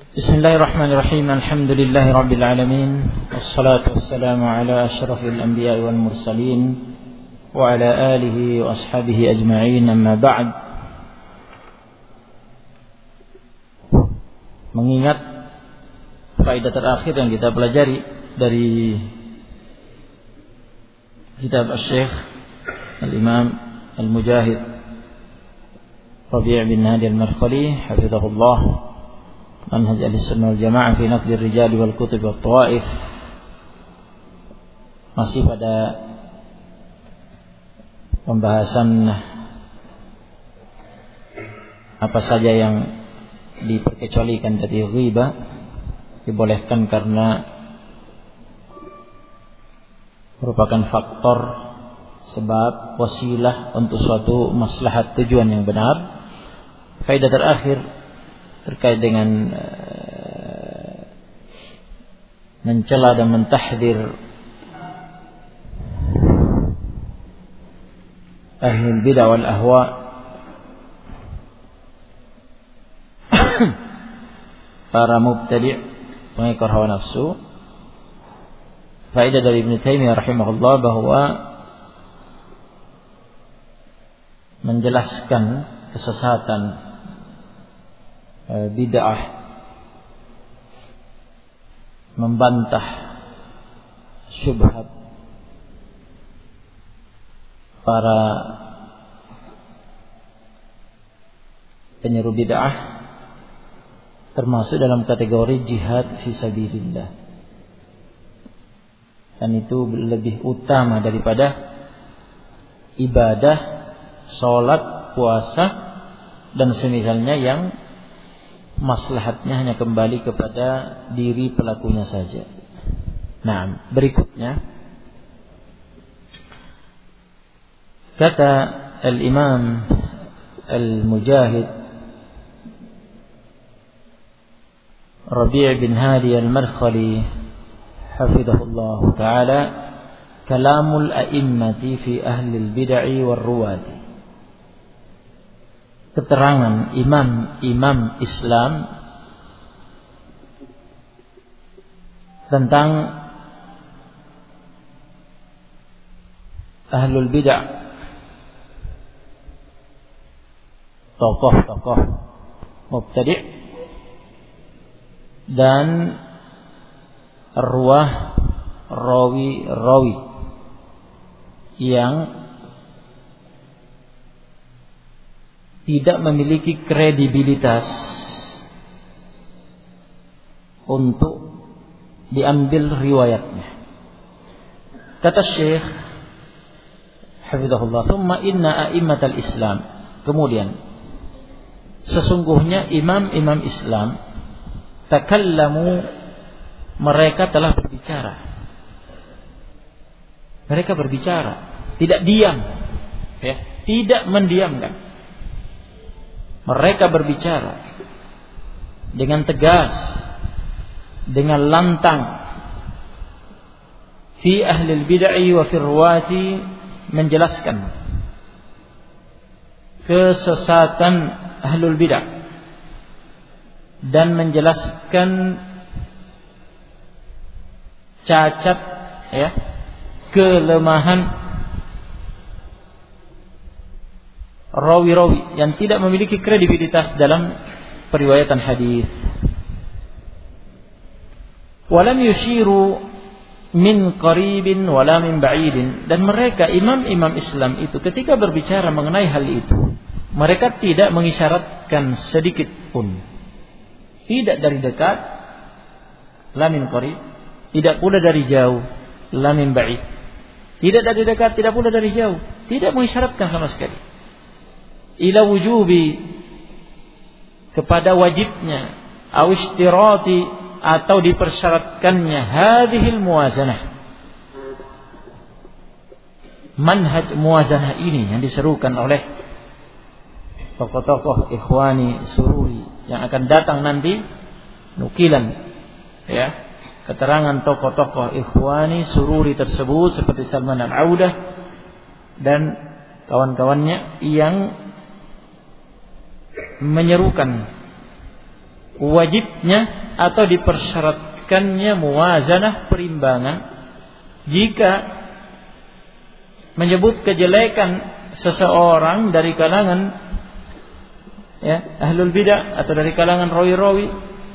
Bismillahirrahmanirrahim. Alhamdulillahi rabbil alamin. Wassalatu wassalamu ala asyrafil anbiya'i wal mursalin wa ala alihi wa ashabihi ajma'in. Amma ba'd. Mengingat faedah terakhir yang kita pelajari dari kitab Asy-Syaikh Al-Imam Al-Mujahid Rabi' bin Hadi Al-Madkhali hafizahullah, Manhaj Ahlussunnah wal Jamaah fi Naqd ar-Rijal wal Kutub wat Tawaif, masih pada pembahasan apa saja yang diperkecualikan dari ghibah, dibolehkan karena merupakan faktor sebab wasilah untuk suatu maslahat tujuan yang benar. Faedah terakhir terkait dengan mencela dan mentahdir ahlul bid'ah wal ahwa para mubtadi', pengekor hawa nafsu. Faedah dari Ibnu Taimiyah rahimahullah bahwa menjelaskan kesesatan bid'ah, membantah syubhat para penyeru bid'ah termasuk dalam kategori jihad fisabilillah, dan itu lebih utama daripada ibadah, salat, puasa dan semisalnya yang maslahatnya hanya kembali kepada diri pelakunya saja. Nah, berikutnya kata Al-Imam Al-Mujahid Rabi' bin Hadi Al-Madkhali hafizahullah ta'ala, kalamul a'immati fi ahli al-bid'ah war ruwati. Keterangan imam-imam Islam tentang ahlul bid'ah, tokoh-tokoh mubtadi' dan arwah, rawi-rawi yang tidak memiliki kredibilitas untuk diambil riwayatnya. Kata Syekh hafizahullah, "Tsumma inna a'immatal Islam." Kemudian sesungguhnya imam-imam Islam takallamu, mereka telah berbicara. Mereka berbicara, tidak diam, ya, tidak mendiamkan. Mereka berbicara dengan tegas, dengan lantang. Fi ahlil bid'ah wa fi ruwati, menjelaskan kesesatan ahlul bid'ah dan menjelaskan cacat, ya, kelemahan rawi-rawi yang tidak memiliki kredibilitas dalam periwayatan hadis. Walam yushiru min qaribin wala min ba'idin, dan mereka imam-imam Islam itu ketika berbicara mengenai hal itu, mereka tidak mengisyaratkan sedikit pun, tidak dari dekat, la min qarib, tidak pula dari jauh, la min ba'id, tidak dari dekat, tidak pula dari jauh, tidak mengisyaratkan sama sekali. Ila wujubi, kepada wajibnya, aw istirati, atau dipersyaratkannya, hadhil muwazanah, manhaj muwazanah ini yang diserukan oleh tokoh-tokoh Ikhwani Sururi yang akan datang nanti, nukilan, ya, keterangan tokoh-tokoh Ikhwani Sururi tersebut seperti Salman Al-Audah dan kawan-kawannya yang menyerukan wajibnya atau dipersyaratkannya muwazanah, perimbangan, jika menyebut kejelekan seseorang dari kalangan ahlul bidah atau dari kalangan rawi-rawi,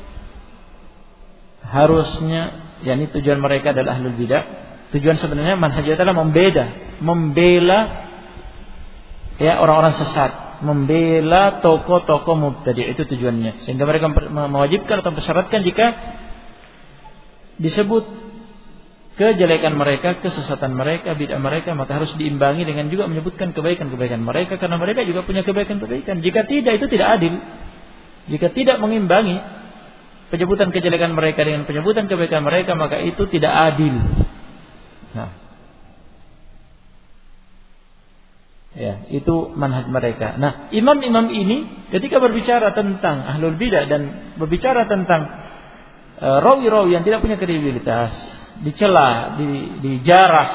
harusnya yakni tujuan mereka adalah ahlul bidah. Tujuan sebenarnya manhaj adalah membela orang-orang sesat, membela tokoh-tokoh mubtadi', itu tujuannya. Sehingga mereka mewajibkan atau mensyaratkan jika disebut kejelekan mereka, kesesatan mereka, bid'ah mereka, maka harus diimbangi dengan juga menyebutkan kebaikan-kebaikan mereka, karena mereka juga punya kebaikan-kebaikan. Jika tidak, itu tidak adil. Jika tidak mengimbangi penyebutan kejelekan mereka dengan penyebutan kebaikan mereka, maka itu tidak adil. Nah, itu manhaj mereka. Nah, imam-imam ini ketika berbicara tentang ahlul bidah dan berbicara tentang rawi-rawi yang tidak punya kredibilitas, dicela, dijarah,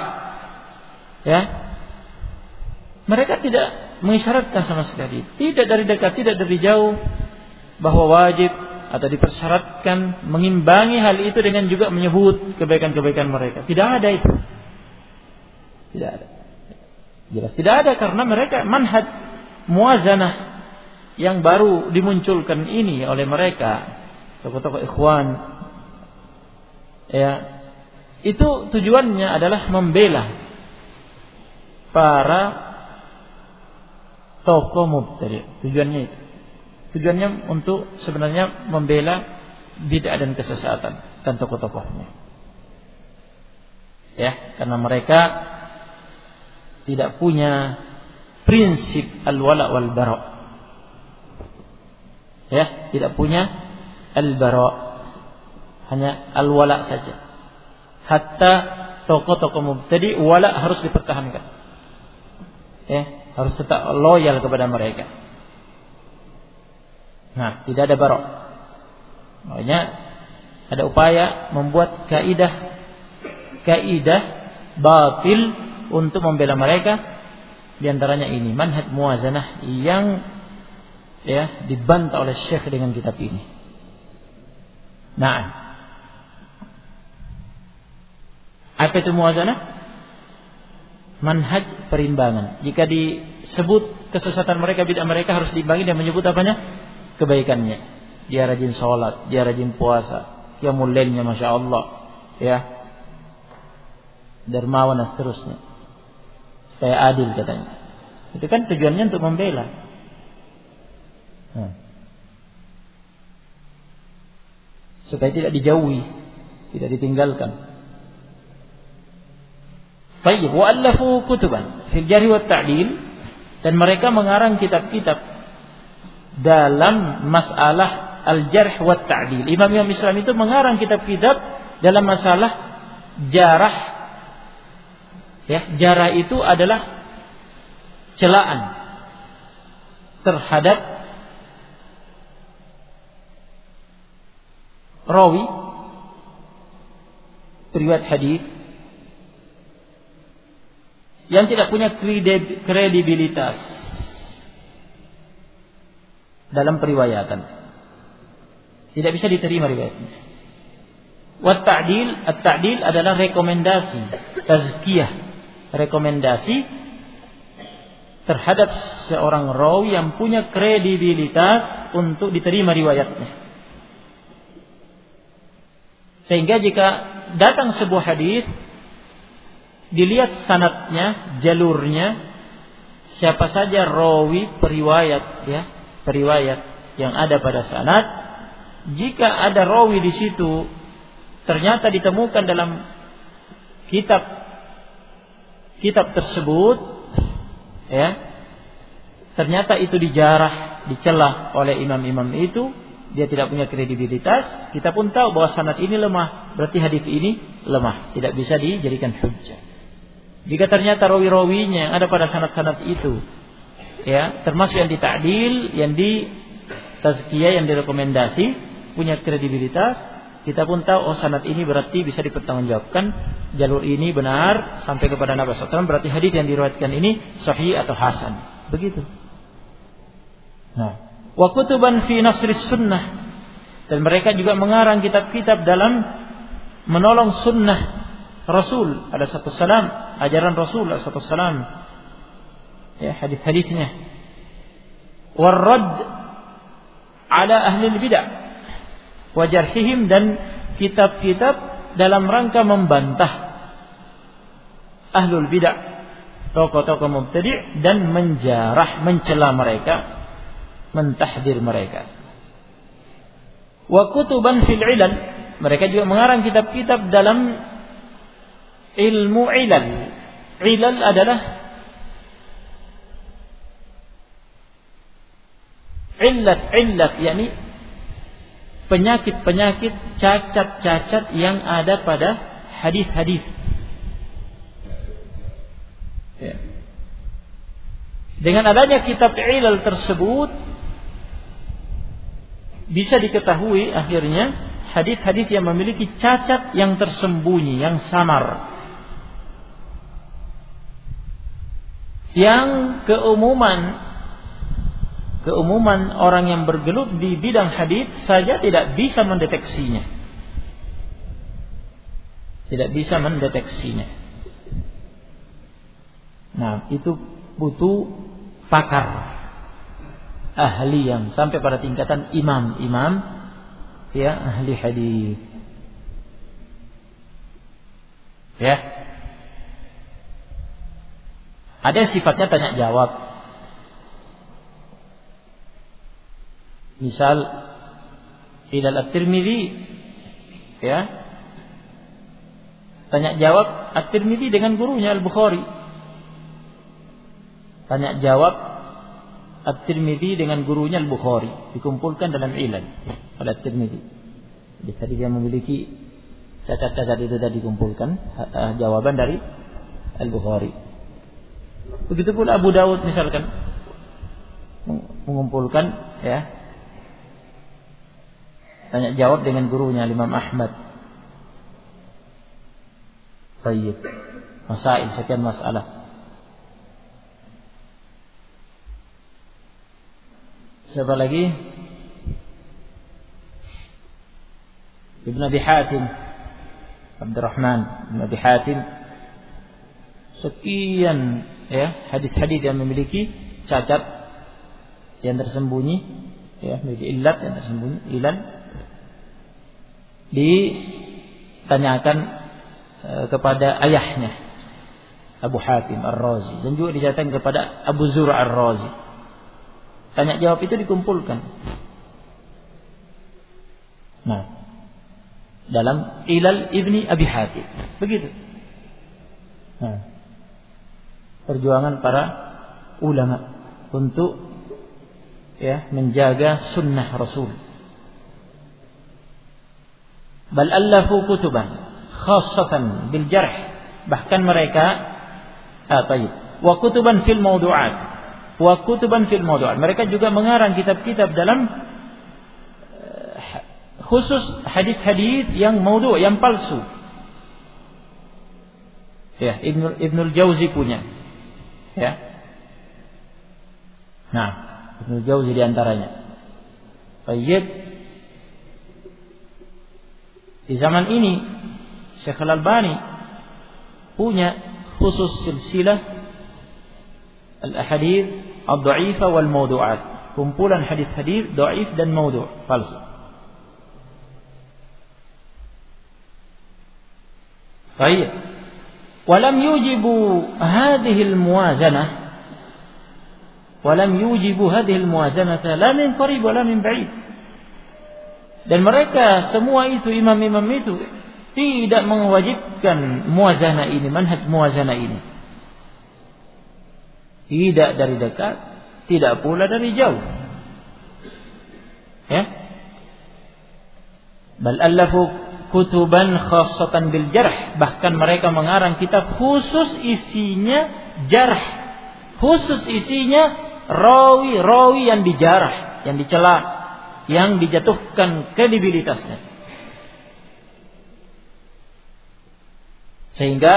mereka tidak mengisyaratkan sama sekali, tidak dari dekat, tidak dari jauh, bahwa wajib atau dipersyaratkan mengimbangi hal itu dengan juga menyebut kebaikan-kebaikan mereka. Tidak ada itu. Tidak ada. Jelas tidak ada, karena mereka manhaj muwazanah yang baru dimunculkan ini oleh mereka, tokoh-tokoh ikhwan. Itu tujuannya adalah membela para tokoh mubtadi'. Tujuannya itu. Tujuannya untuk sebenarnya membela bid'ah dan kesesatan dan tokoh-tokohnya. Karena mereka tidak punya prinsip al-wala wal bara. Tidak punya al-bara. Hanya al-wala saja. Hatta tokoh-tokoh mubtadi' wala harus dipertahankan. Harus tetap loyal kepada mereka. Nah, tidak ada barok. Makanya ada upaya membuat kaidah batil untuk membela mereka. Di antaranya ini manhaj muwazanah yang dibantah oleh Syekh dengan kitab ini. Nah, apa itu muwazanah? Manhaj perimbangan. Jika disebut kesesatan mereka, bid'ah mereka, harus diimbangi dan menyebut apanya? Kebaikannya. Dia rajin sholat, dia rajin puasa, qiyamul lailnya masya Allah, dermawan dan seterusnya, supaya adil katanya. Itu kan tujuannya untuk membela. Supaya tidak dijauhi, tidak ditinggalkan. Baik, wa'allafu kutuban fil jarh wa ta'dil, dan mereka mengarang kitab-kitab dalam masalah al-jarh wa ta'dil. Imam-imam Islam itu mengarang kitab-kitab dalam masalah jarah. Jarah itu adalah celaan terhadap rawi riwayat hadis yang tidak punya kredibilitas dalam periwayatan, tidak bisa diterima riwayatnya. Wa ta'dil, at-ta'dil adalah rekomendasi, tazkiyah, rekomendasi terhadap seorang rawi yang punya kredibilitas untuk diterima riwayatnya. Sehingga jika datang sebuah hadis, dilihat sanadnya, jalurnya, siapa saja rawi periwayat, periwayat yang ada pada sanad. Jika ada rawi di situ ternyata ditemukan dalam kitab tersebut, ternyata itu dijarah, dicela oleh imam-imam itu, dia tidak punya kredibilitas, kita pun tahu bahwa sanad ini lemah, berarti hadis ini lemah, tidak bisa dijadikan hujjah. Jika ternyata rawi-rawinya yang ada pada sanad-sanad itu termasuk yang dita'dil, yang ditazkiyah, yang direkomendasi, punya kredibilitas, kita pun tahu sanad ini berarti bisa dipertanggungjawabkan, jalur ini benar sampai kepada Nabi SAW, berarti hadis yang diriwayatkan ini sahih atau hasan. Begitu. Nah, wa kutuban fi nasris sunnah, Dan mereka juga mengarang kitab-kitab dalam menolong sunnah Rasul alaihissalam, ajaran Rasul alaihissalam, ya, hadis-hadisnya. Warrad ala ahli bid'ah wa jarhihim, dan kitab-kitab dalam rangka membantah ahlul bid'ah, tokoh-tokoh mubtadi', dan menjarah, mencela mereka, mentahdir mereka. Wa kutuban fil ilal, mereka juga mengarang kitab-kitab dalam ilmu ilal. Ilal adalah illat, yakni penyakit-penyakit, cacat-cacat yang ada pada hadis-hadis. Ya. Dengan adanya kitab ilal tersebut bisa diketahui akhirnya hadis-hadis yang memiliki cacat yang tersembunyi, yang samar, yang keumuman orang yang bergelut di bidang hadis saja tidak bisa mendeteksinya. Tidak bisa mendeteksinya. Nah, itu butuh pakar, ahli yang sampai pada tingkatan imam, ya, ahli hadis. Ya. Ada sifatnya tanya jawab. Misal ilal at-Tirmidzi, ya. Tanya jawab at-Tirmidzi dengan gurunya Al-Bukhari. Tanya jawab at-Tirmidzi dengan gurunya Al-Bukhari, dikumpulkan dalam ilal pada at-Tirmidzi. Jadi tadi dia memiliki cacat-cacat itu tadi dikumpulkan jawaban dari Al-Bukhari. Begitu pula Abu Dawud misalkan mengumpulkan, ya, tanya jawab dengan gurunya Imam Ahmad. Baik. Masail, sekian masalah. Siapa lagi? Ibn Abi Hatim, Abdurrahman Ibn Abi Hatim. Sekian, ya, hadis-hadis yang memiliki cacat yang tersembunyi, ya, memiliki illat yang tersembunyi, ilal, ditanyakan kepada ayahnya Abu Hatim Ar-Razi, dan juga didatangkan kepada Abu Zur'a Ar-Razi. Tanya jawab itu dikumpulkan. Nah, dalam Ilal Ibni Abi Hatim, begitu. Nah, perjuangan para ulama untuk, ya, menjaga sunnah Rasul. Bal allafu kutuban khassatan bil jarh, bahkan mereka wa kutuban fil mawdu'at, wa kutuban fil mawdu'at, mereka juga mengarang kitab-kitab dalam khusus hadis-hadis yang maudhu', yang palsu. Ya, Ibnul Jauzi punya. Ya. Nah, Ibnul Jauzi di antaranya. Baik. Di zaman ini Syekh Al-Albani punya khusus silsilah al-ahadits ad-dha'ifah wal mawdu'at, kumpulan hadis-hadis dhaif dan maudhu', palsu. Baik. Walam yujibu hadhihi al-muwazanah, walam yujibu hadhihi al-muwazanah la min qarib wa la min ba'id. Dan mereka semua itu, imam-imam itu, tidak mewajibkan muwazanah ini, manhaj muwazanah ini. Tidak dari dekat, tidak pula dari jauh. Ya. Bal allafu kutuban khassatan bil jarh, bahkan mereka mengarang kitab khusus isinya jarh, khusus isinya rawi-rawi yang dijarah, yang dicela, yang dijatuhkan kredibilitasnya, sehingga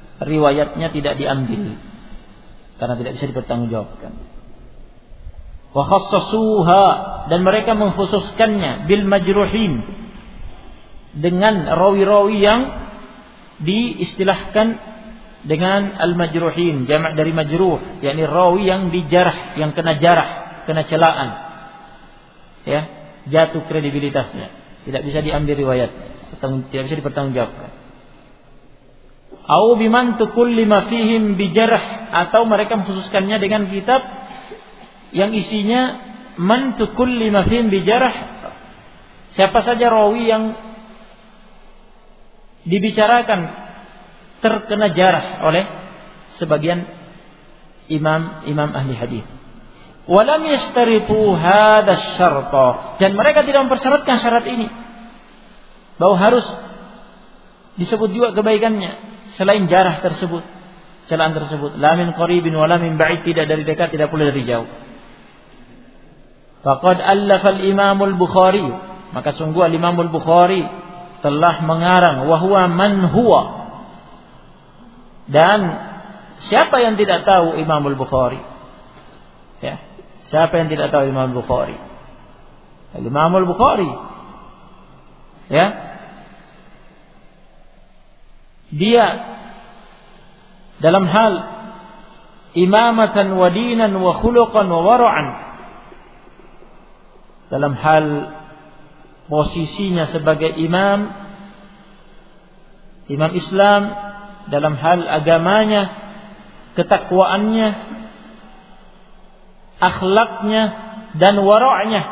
riwayatnya tidak diambil karena tidak bisa dipertanggungjawabkan. wa khassasuha, dan mereka mengkhususkannya bil majruhin, dengan rawi-rawi yang diistilahkan dengan al-majruhin, jamak dari majruh, yakni rawi yang dijarah, yang kena jarah, kena celaan, ya, jatuh kredibilitasnya, tidak bisa diambil riwayat, tidak bisa dipertanggungjawabkan. Au biman tukullima fihim bijarh, atau mereka mengkhususkannya dengan kitab yang isinya man tukullima fihim bijarh, siapa saja rawi yang dibicarakan terkena jarah oleh sebagian imam ahli hadis. Walam yastaritu hadha syarta, dan mereka tidak mempersyaratkan syarat ini bahwa harus disebut juga kebaikannya selain jarah tersebut, celaan tersebut. La min qaribin wala min ba'id, tidak dari dekat, tidak pula dari jauh. Faqad allafa al-Imam al-Bukhari, maka sungguh al-Imam al-Bukhari telah mengarang wa huwa man huwa, dan siapa yang tidak tahu Imam al-Bukhari? Ya, siapa yang tidak tahu Imam al-Bukhari? Imam al-Bukhari, ya, dia dalam hal imamatan wa dinan wa khuluqan wa wara'an, dalam hal posisinya sebagai imam Islam, dalam hal agamanya, ketakwaannya, akhlaknya, dan wara'nya,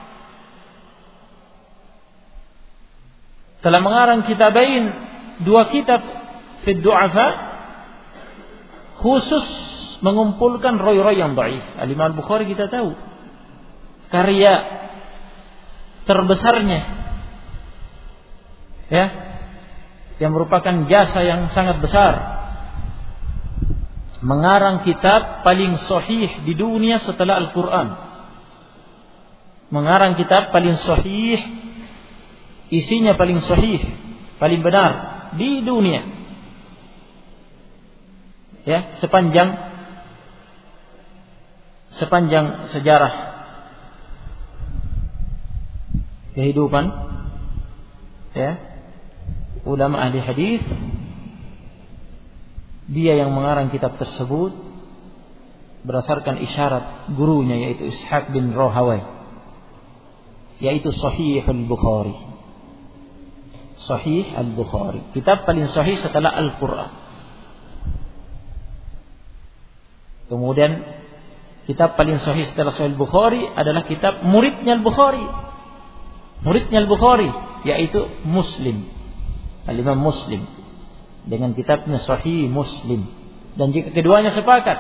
telah mengarang kitabain, dua kitab fi du'afa, khusus mengumpulkan rawi-rawi yang dhaif. Al-Imam Bukhari kita tahu karya terbesarnya, ya, yang merupakan jasa yang sangat besar, mengarang kitab paling sahih di dunia setelah Al-Quran, mengarang kitab paling sahih, isinya paling sahih, paling benar di dunia, ya, sepanjang sejarah kehidupan, ya, ulama ahli hadis, dia yang mengarang kitab tersebut berdasarkan isyarat gurunya, yaitu Ishaq bin Rahawai, yaitu Sahih al-Bukhari. Sahih al-Bukhari, kitab paling sahih setelah Al-Quran. Kemudian kitab paling sahih setelah Sahih al-Bukhari adalah kitab muridnya Al-Bukhari, yaitu Muslim, Al-Imam Muslim, dengan kitabnya Sahih Muslim. Dan jika keduanya sepakat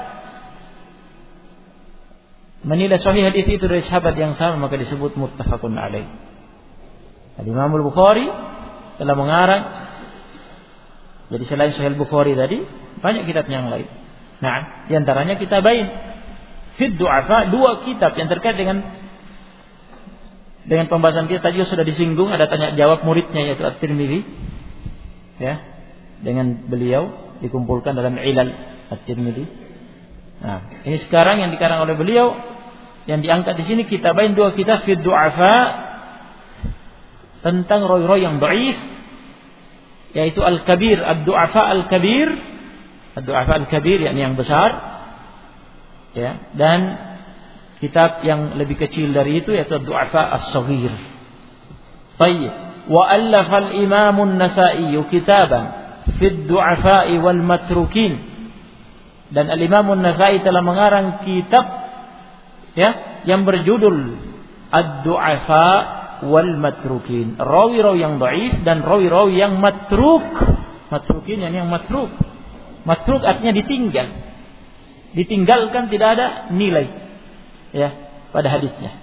menilai sahih hadis itu dari sahabat yang sama, maka disebut muttafaqun alaih. Al-Imam Al-Bukhari telah mengarang, jadi selain Sahih Al-Bukhari tadi banyak kitab yang lain. Nah, di antaranya kitabain fi du'afa, dua kitab yang terkait dengan pembahasan kita tadi sudah disinggung, ada tanya jawab muridnya yaitu At-Tirmidzi, ya, dengan beliau dikumpulkan dalam Ilal At-Tirmidzi. Nah, ini sekarang yang dikarang oleh beliau, yang diangkat di sini kitabain, dua kitab fi du'afa, tentang rawi-rawi yang dhaif, yaitu Al-Kabir, Ad-Du'afa Al-Kabir, Ad-Du'afa Al-Kabir yakni yang besar, ya, dan kitab yang lebih kecil dari itu yaitu Ad-Du'afa As-Saghir. Baik, wa allafa al-Imam An-Nasa'i kitaban fi ad-du'afa wal matrukin, dan Al-Imam An-Nasa'i telah mengarang kitab, ya, yang berjudul Ad-Du'afa wal matrukin, rawi-rawi yang dhaif dan rawi-rawi yang matruk. Matrukin yang matruk. Matruk artinya ditinggalkan, tidak ada nilai, ya, pada hadisnya.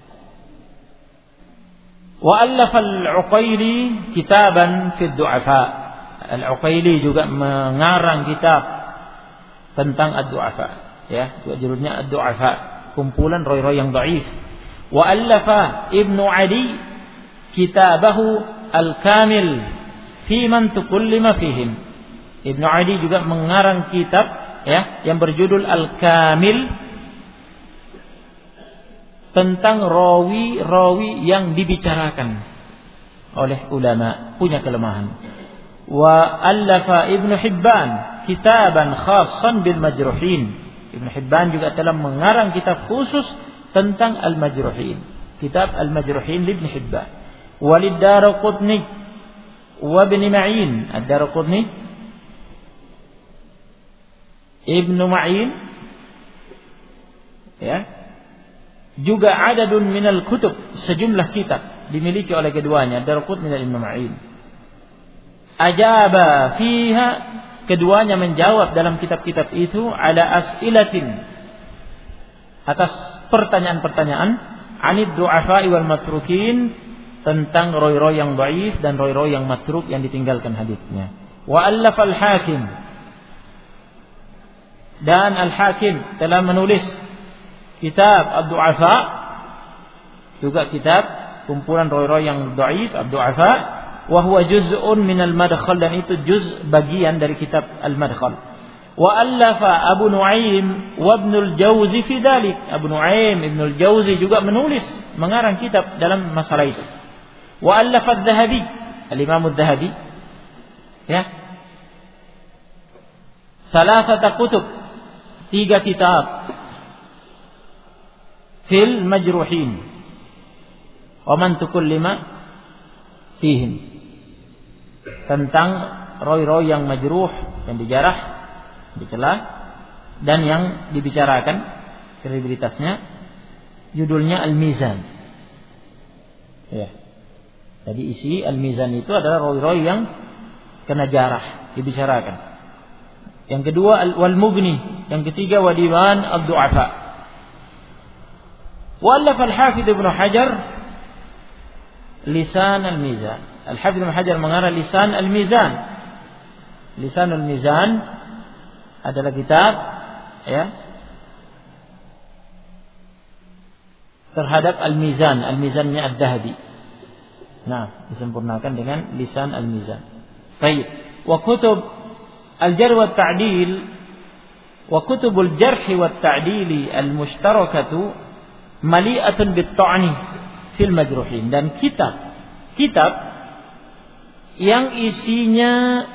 Wa allafa al-Uqayli kitaban fi ad-du'afa. Al-Uqayli juga mengarang kitab tentang ad-du'afa, ya, judulnya ad-du'afa, kumpulan rawi-rawi yang dhaif. Wa allafa Ibnu Adi kitabahu Al-Kamil fi man tukullima fihim. Ibnu Adi juga mengarang kitab, ya, yang berjudul Al-Kamil tentang rawi-rawi yang dibicarakan oleh ulama, punya kelemahan. Wa allafa Ibnu Hibban kitaban khassan bil majruhin. Ibnu Hibban juga telah mengarang kitab khusus tentang al-majruhin. Kitab al-majruhin Ibnu Hibban. Walid Daraqutni wa Ibnu Ma'in. Ad-Daraqutni Ibnu Ma'in, ya. Juga adadun minal kutub, sejumlah kitab dimiliki oleh keduanya, Daraqutni dan Ibnu Ma'in. Ajaba fiha, keduanya menjawab dalam kitab-kitab itu ala as'ilatin, atas pertanyaan-pertanyaan, anid du'afa'i wal matrukin, tentang roy-roy yang dhaif dan roy-roy yang matruk yang ditinggalkan haditsnya. Wa allafa al-Hakim, dan al-Hakim telah menulis kitab ad-du'afa, juga kitab kumpulan roy-roy yang dhaif, ad-du'afa, wa huwa juz'un min al-madkhal, dan itu juz bagian dari kitab al-madkhal. Wa allafa Abu Nuaim wa Ibnu al-Jauzi fi dzalik. Abu Nuaim, Ibnu al-Jauzi juga menulis, mengarang kitab dalam masalah itu. Wa allafa adz-Dzahabi, al-Imam adz-Dzahabi, ya, salasata kutub, 3 kitab, fil majruhin wa man tukallima fihim, tentang roy-roy yang majruh, yang dijarah, dicela, dan yang dibicarakan kredibilitasnya. Judulnya Al-Mizan, ya. Jadi isi Al-Mizan itu adalah roy-roy yang kena jarah, dibicarakan. Yang kedua Wal-Mughni, yang ketiga wa Diwan ad-Du'afa. Wallaf al-Hafidz Ibnu Hajar Lisan al-Mizan. Al-Hafidz Ibnu Hajar mengarang Lisan al-Mizan. Lisan al-Mizan adalah kitab, ya, terhadap al-Mizan. Al-Mizannya ad-Dhahabi. Nah, disempurnakan dengan Lisan al-Mizan. Baik. Wa kutub al-Jarh wa at-Ta'dil wa kutubul Jarh wa at-Ta'dil al-mushtarakatu mali'atun bit-ta'ni fil majruhin, dan kitab yang isinya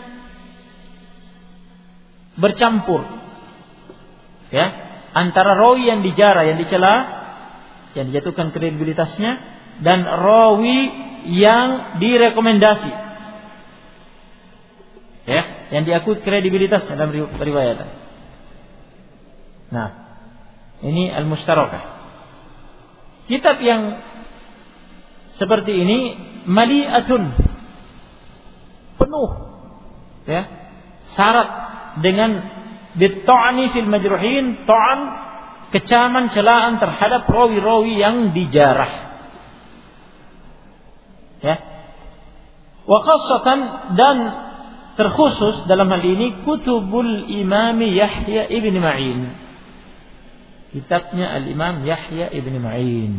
bercampur, ya, antara rawi yang dijarah, yang dicela, yang dijatuhkan kredibilitasnya, dan rawi yang direkomendasi, ya, yang diakui kredibilitasnya dalam riwayat. Nah, ini al-mushtarakah. Kitab yang seperti ini mali'atun, penuh, ya, syarat dengan bit-ta'ni fil majruhin, ta'an, kecaman, celaan terhadap rawi-rawi yang dijarah, ya. Wa khassatan, dan terkhusus dalam hal ini kutubul Imam Yahya ibn Ma'in, kitabnya al-Imam Yahya ibn Ma'in.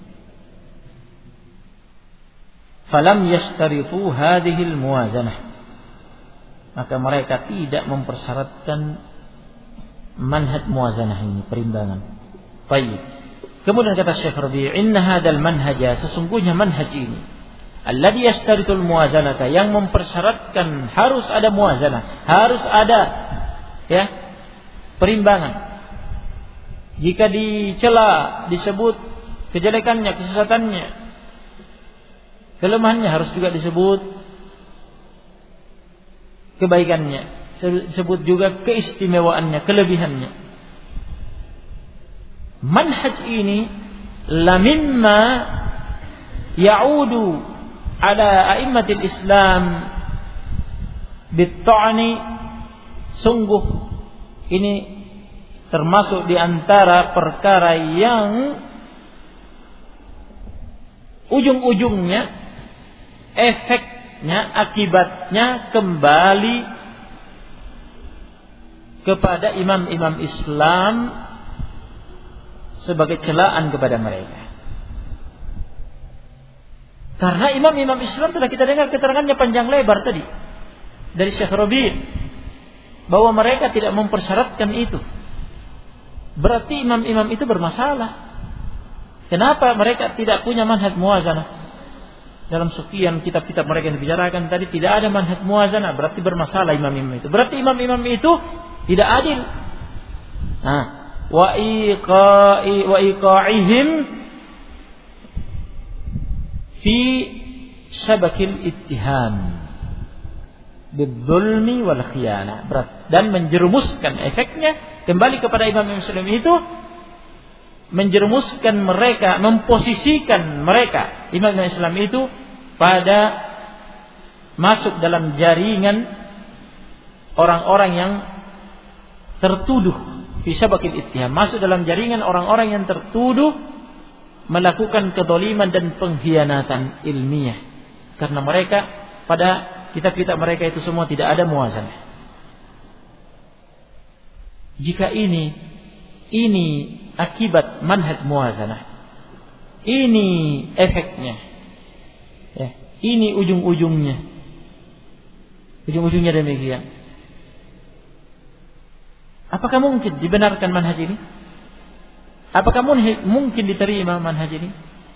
Falam yashtaritu hadhihi al-muwazanah, maka mereka tidak mempersyaratkan manhaj muwazanah ini, perimbangan. Baik. Kemudian kata Syekh Rabi', inna hadzal manhaja, sesungguhnya manhaj ini, alladhi yashtaritul muwazanata, yang mempersyaratkan harus ada muwazanah, harus ada, ya, perimbangan. Jika dicela, disebut kejelekannya, kesesatannya, kelemahannya, harus juga disebut kebaikannya, disebut juga keistimewaannya, kelebihannya. Manhaj ini la mimma ya'udu ala a'immatil Islam bit-ta'ni, sungguh ini termasuk di antara perkara yang ujung-ujungnya, efeknya, akibatnya kembali kepada imam-imam Islam sebagai celaan kepada mereka. Karena imam-imam Islam telah kita dengar keterangannya panjang lebar tadi dari Syekh Rabi', bahwa mereka tidak mempersyaratkan itu. Berarti imam-imam itu bermasalah. Kenapa mereka tidak punya manhaj muwazanah? Dalam sekian kitab-kitab mereka yang dibicarakan tadi tidak ada manhaj muwazanah, berarti bermasalah imam-imam itu. Berarti imam-imam itu tidak adil. Nah, wa iqa'ihim fi syabakil ittiham bidzulmi wal khiyanah, dan menjerumuskan, efeknya kembali kepada imam Muslim itu, menjerumuskan mereka, memposisikan mereka imam Islam itu pada masuk dalam jaringan orang-orang yang tertuduh fi syabakil ittiham, masuk dalam jaringan orang-orang yang tertuduh melakukan kezaliman dan pengkhianatan ilmiah, karena mereka pada kitab-kitab mereka itu semua tidak ada muwazanah. Jika ini akibat manhaj muwazanah, ini efeknya, ya, ini ujung-ujungnya demikian. Apakah mungkin dibenarkan manhaj ini? Apakah mungkin diterima manhaj ini?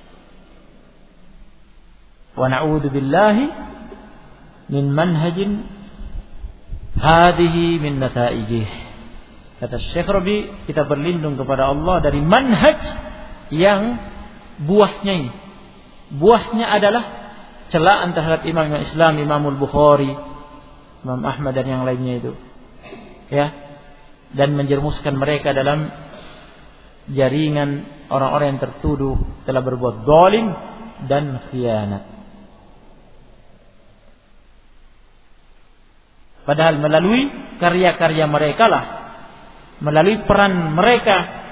Wa na'udzu billahi min manhajin hadhihi min nataijih. Kata Syekh Rabi, kita berlindung kepada Allah dari manhaj yang buahnya ini. Buahnya adalah celaan terhadap imam Islam, Imamul Bukhari, Imam Ahmad dan yang lainnya itu. Ya. Dan menjerumuskan mereka dalam jaringan orang-orang yang tertuduh telah berbuat zalim dan khianat. Padahal melalui karya-karya mereka lah, melalui peran mereka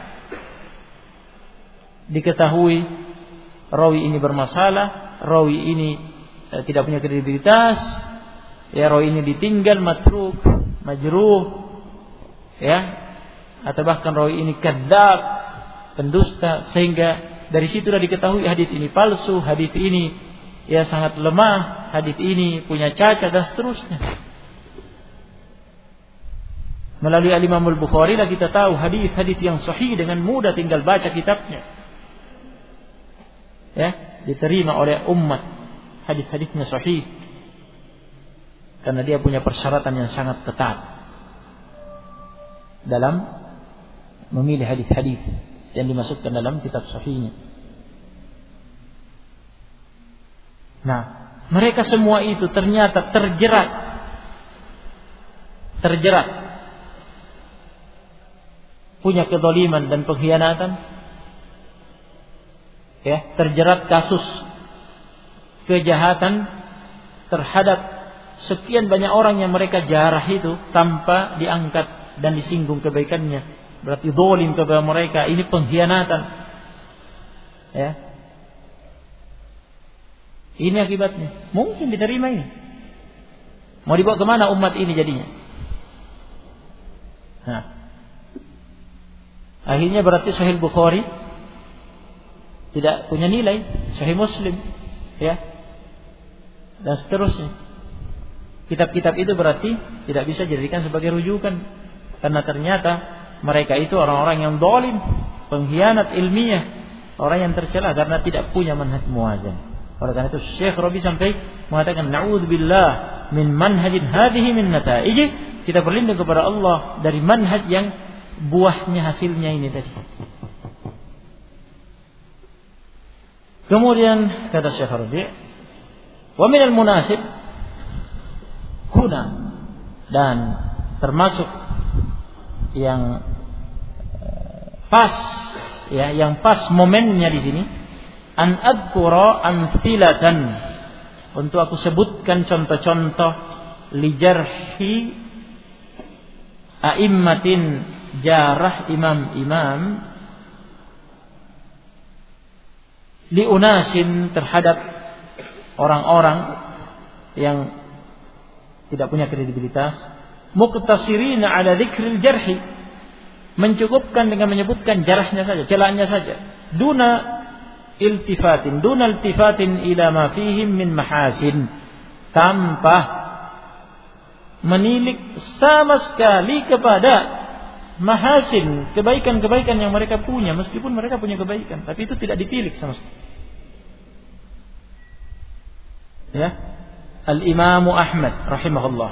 diketahui rawi ini bermasalah, rawi ini tidak punya kredibilitas, ya, rawi ini ditinggal, matruk, majruh, ya, atau bahkan rawi ini kadzab, pendusta, sehingga dari situ sudah diketahui hadis ini palsu, hadis ini ya sangat lemah, hadis ini punya cacat dan seterusnya. Melalui Al-Imam Al-Bukhari lah kita tahu hadis-hadis yang sahih dengan mudah, tinggal baca kitabnya. Ya, diterima oleh umat, hadis-hadisnya sahih. Karena dia punya persyaratan yang sangat ketat dalam memilih hadis-hadis yang dimasukkan dalam kitab sahihnya. Nah, mereka semua itu ternyata terjerat punya kezaliman dan pengkhianatan, ya, terjerat kasus kejahatan terhadap sekian banyak orang yang mereka jarah itu tanpa diangkat dan disinggung kebaikannya. Berarti zalim kepada mereka, ini pengkhianatan. Ya. Ini akibatnya. Mungkin diterima ini. Mau dibawa kemana umat ini jadinya? Nah, akhirnya berarti Sahih Bukhari tidak punya nilai, Sahih Muslim, ya, dan seterusnya. Kitab-kitab itu berarti tidak bisa dijadikan sebagai rujukan, karena ternyata mereka itu orang-orang yang zalim, pengkhianat ilmiah, orang yang tercela karena tidak punya manhaj muwazan. Oleh karena itu Syekh Rabi sampai mengatakan na'udzubillah min manhajin hadhihi min nataijih, kita berlindung kepada Allah dari manhaj yang buahnya, hasilnya ini tadi. Kemudian kata Syekh Rabi, wa minal munasib huna, dan termasuk yang pas, ya, yang pas momennya di sini, an adkura amthilatan, untuk aku sebutkan contoh-contoh li jarhi a'immatin, jarah imam-imam, li unasin, terhadap orang-orang yang tidak punya kredibilitas, muqtasirina ala dzikril jarhi, mencukupkan dengan menyebutkan jarahnya saja, celahannya saja, duna iltifatin ila ma fihim min mahasin, tanpa menilik sama sekali kepada mahasin, kebaikan-kebaikan yang mereka punya, meskipun mereka punya kebaikan, tapi itu tidak ditilik sama sekali. Ya, Al-Imam Ahmad rahimahullah.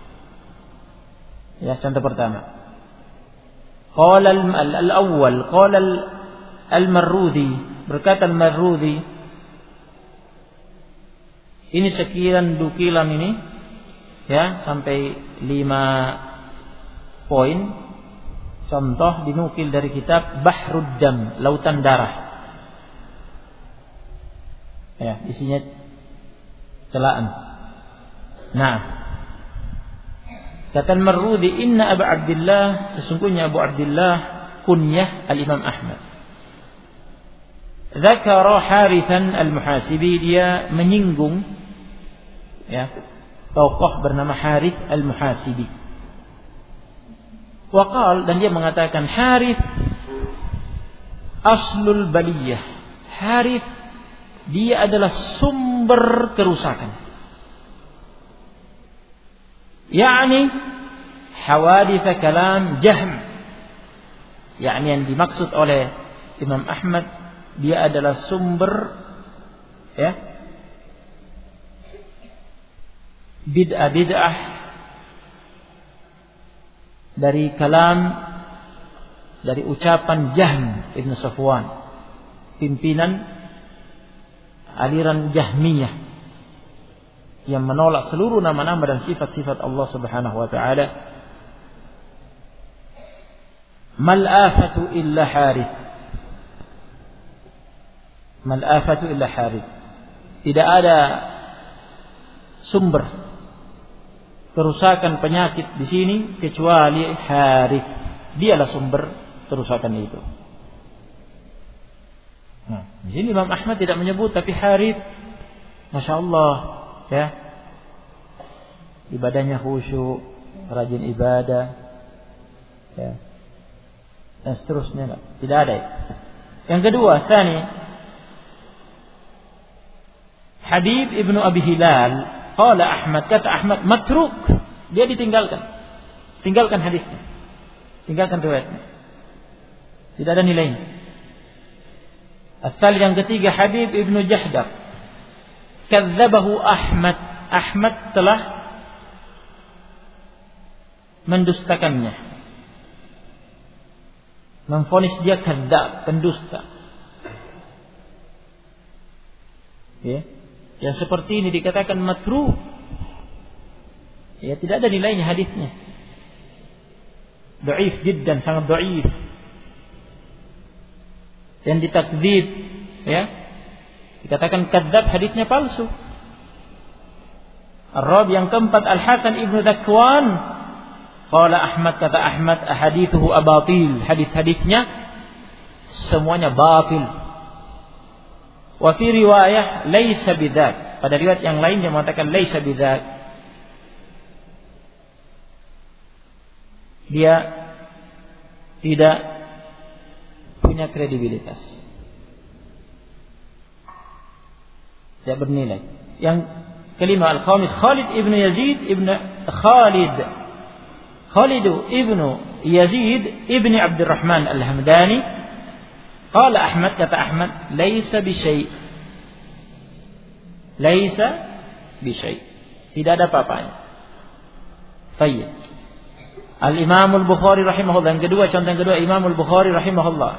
Ya, contoh pertama. Qala al-awwal, qala al-Marrudhi, berkata al-Marrudhi, ini sekian dukilan ini, ya, sampai 5 poin. Contoh dinukil dari kitab Bahrud Dam, Lautan Darah. Ya, isinya celaan. Nah, kata Al-Marrudhi, inna Abu Abdullah, sesungguhnya Abu Abdullah kunyah Al-Imam Ahmad. Dzakara Harithan Al-Muhasibi, dia menyinggung, ya, tokoh bernama Harith Al-Muhasibi. Waqal, dan dia mengatakan Harith aslul baliyah. Harith dia adalah sumber kerusakan. Yani hawadith kalam Jahm. Yani yang dimaksud oleh Imam Ahmad, dia adalah sumber, ya, bid'ah dari kalam, dari ucapan Jahm Ibn Safwan, pimpinan aliran Jahmiyah yang menolak seluruh nama-nama dan sifat-sifat Allah Subhanahu wa taala. Mal afatu illa harith. Mal afatu illa harith. Tidak ada sumber kerusakan penyakit di sini kecuali Harith. Dialah sumber kerusakan itu. Nah, di sini Imam Ahmad tidak menyebut, tapi Harith, masya Allah, ya, ibadahnya khusyuk, rajin ibadah, ya, dan seterusnya. Tidak ada. Yang kedua, tsani, Habib ibnu Abi Hilal. Qala Ahmad, kata Ahmad, matruk, dia ditinggalkan. Tinggalkan hadisnya, tinggalkan riwayatnya, tidak ada nilainya. Asal yang ketiga, Habib ibnu Jahdar, kadzabahu Ahmad. Ahmad telah mendustakannya, memvonis dia kadzab, pendusta. Ya. Yang seperti ini dikatakan matruh. Ya, tidak ada nilainya hadisnya. Dhaif jiddan, sangat dhaif. Dan ditakdzib, ya. Dikatakan kadzab, hadisnya palsu. Ar-rabi yang keempat, Al-Hasan ibnu Dzakwan. Qala Ahmad, kata Ahmad, ahadithuhu abatil. Hadis-hadisnya semuanya batil. Wa fi riwayah laisa bidzak. Pada riwayat yang lain dia mengatakan laisa bidzak. Dia tidak punya kredibilitas, tidak bernilai. Yang kelima, al-khamis, Khalid ibnu Yazid ibnu Yazid ibnu Abdurrahman al-Hamdani. Qala Ahmad, kata Ahmad, laisa bisyai. Laisa bisyai. Tidak ada apa-apanya. Baik. Al-Imam Al-Bukhari rahimahullah. Yang kedua, contoh yang kedua, Imam Al-Bukhari rahimahullah.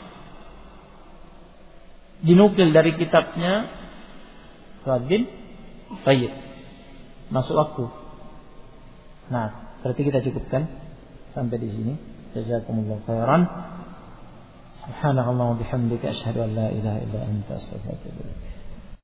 Dinukil dari kitabnya Radin. Baik. Masuk waktu. Nah, berarti kita cukupkan sampai di sini. Jazakumullahu khairan. Subhanallah wa bihamdika asyhadu an la ilaha illa anta astaghfiruka wa atubu ilaik.